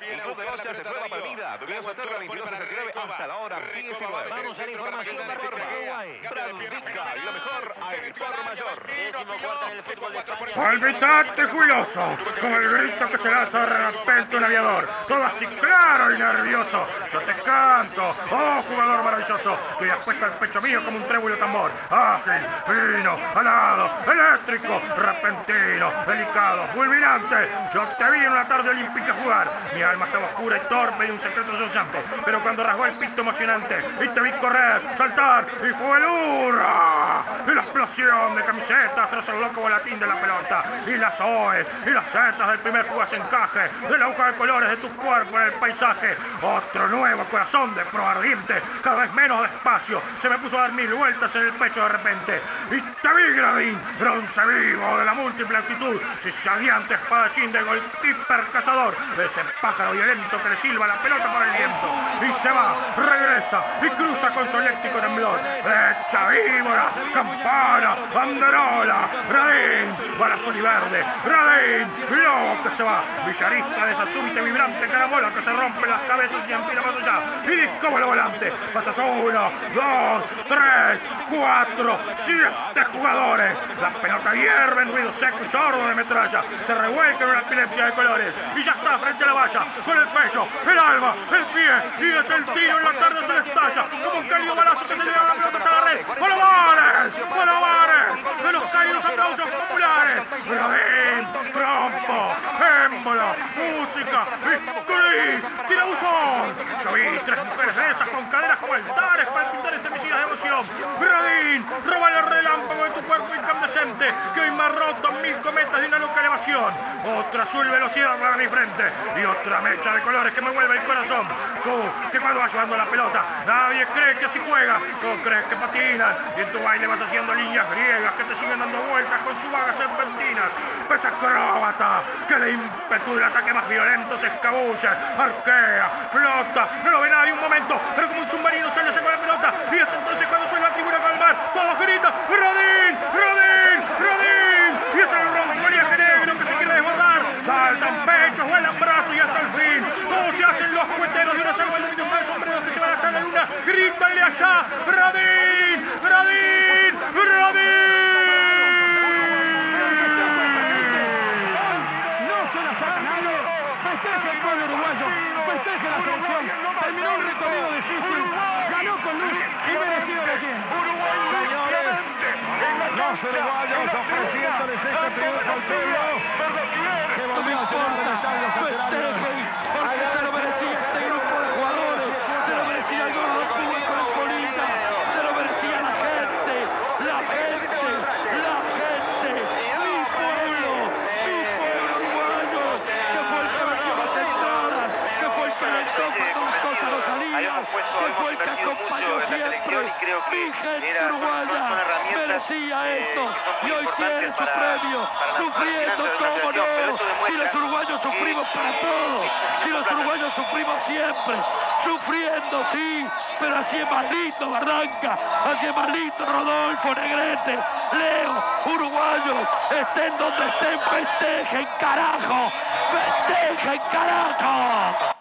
El club de Goya se fue a la partida. Debían hacer la 22-69 hasta la hora 19. Vamos a la información de Uruguay. Francisca y lo mejor al por mayor. 14º en el fútbol de España. Palpitante, jubiloso, como el grito que se lanza de repente un aviador. Todo así claro y nervioso. Yo te canto, oh jugador maravilloso, que has puesto el pecho mío como un trébulo tambor. Ágil, fino, alado, eléctrico, repentino, delicado, fulminante. Yo te vi en una tarde olímpica jugar. Mi alma estaba oscura y torpe y un secreto sonante. Pero cuando rasgó el pito emocionante y te vi correr, saltar y fue el hurra. Y la explosión de camisetas tras el loco volatín de la pelota. Y las OEs y las zetas del primer fugaz encaje. De la aguja de colores de tu cuerpo en el paisaje. Otro nuevo corazón de pro ardiente. Cada vez menos despacio. Se me puso a dar 1000 vueltas en el pecho de repente. Y te vi, Gradín, bronce vivo de la múltiple actitud. Siciliante espadachín de goalkeeper cazador. De ese pájaro violento que le silba la pelota por el viento. Y se va, regresa y cruza con su eléctrico temblor. Flecha víbora, campana, banderola, Gradín, balazo y verde, Gradín, lobo que se va. Villarista de esa súbita y vibrante caramola que se rompe las cabezas y empina más allá. Y disco el volante, pasas 1, 2, 3, 4, 7 jugadores. La pelota hierve en ruido seco y sordo de metralla. Se revuelca en una epilepsia de colores. Y ya está frente a la valla, con el pecho, el alma, el pie. Y desde el tiro en la tarde se le estalla. Como un cálido balazo que se le da la pelota a la red. ¡Polomares! De los caídos aplausos populares. Gradín, trompo, émbolo, música, gris, tirabuzón. Yo vi 3 mujeres de esas con caderas como altares palpitores semicidas de emoción. Gradín, roba el relámpago de tu cuerpo incandescente que hoy me ha roto 1000 cometas de una loca elevación. Otra azul velocidad para mi frente y otra mecha de colores que me vuelve el corazón. Tú, que cuando vas llevando la pelota, nadie cree que así juega. Tú crees que patinas y en tu baile vas haciendo líneas griegas que te siguen dando vueltas con sus vagas serpentinas. Pues acróbata, que de ímpetu del ataque más violento se escabulle, arquea, flota, no lo ve nadie un momento, pero como un submarino se le saca la pelota y es entonces cuando suena la tribuna con el mar, todos gritan, ¡Gradín! ¡Gradín! ¡Gradín! Y es el ronco oleaje negro que se quiere desbordar, saltan pechos, vuelan brazos y hasta el fin, todos se hacen los cueteros de una salva luminosa de sombreros que se van hasta la luna, grítanle allá, ¡Gradín! ¡Gradín! ¡Gradín! Festeja el pueblo uruguayo, festeja la selección, terminó un recorrido difícil, ganó con luz y merecido de quién. Señores, los uruguayos ofreciéndoles este triunfo al pueblo, que volvió a llenar el estadio Centenario. Porque se lo merecía este grupo de jugadores, se lo merecía el gordo Cuba con el Colita, se lo merecía la gente, mi pueblo uruguayo, que fue el que metió las entradas, que fue el que alentó cuando las cosas no salían, que fue el que acompañó siempre, mi gente uruguaya merecía esto y hoy tiene su premio, sufriendo como no, si los uruguayos sufrimos para todos, si los uruguayos sufrimos siempre, sufriendo sí, pero así es más lindo Barranca, así es más lindo Rodolfo, Negrete, Leo, uruguayos, estén donde estén, festejen carajo, festejen carajo.